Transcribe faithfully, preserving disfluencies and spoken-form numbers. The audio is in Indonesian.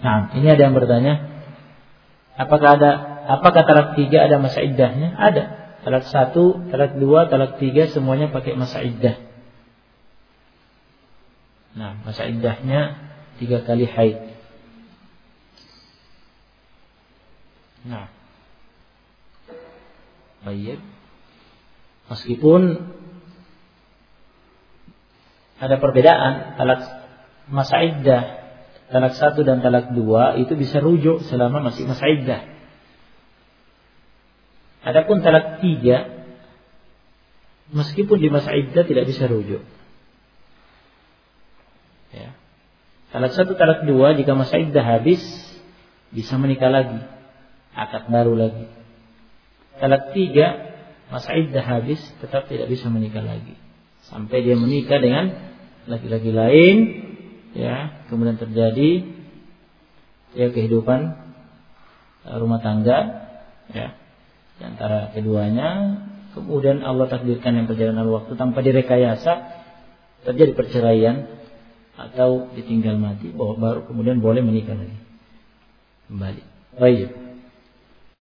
Nah, ini ada yang bertanya, apakah ada apakah talak tiga ada masa iddahnya? Ada. Talak satu, talak dua, talak tiga semuanya pakai masa iddah. Nah, masa iddahnya tiga kali haid. Nah, baik. Meskipun ada perbedaan, talak masa iddah, talak satu dan talak dua itu bisa rujuk selama masih masa iddah. Adapun talak tiga, meskipun di masa iddah tidak bisa rujuk. Ya. Talak satu, talak dua jika masa iddah habis bisa menikah lagi, akad baru lagi. Talak tiga, masa iddah habis tetap tidak bisa menikah lagi sampai dia menikah dengan laki-laki lain, ya, kemudian terjadi ya kehidupan rumah tangga, ya, di antara keduanya, kemudian Allah takdirkan yang perjalanan waktu tanpa direkayasa terjadi perceraian atau ditinggal mati, baru kemudian boleh menikah lagi kembali. Baik.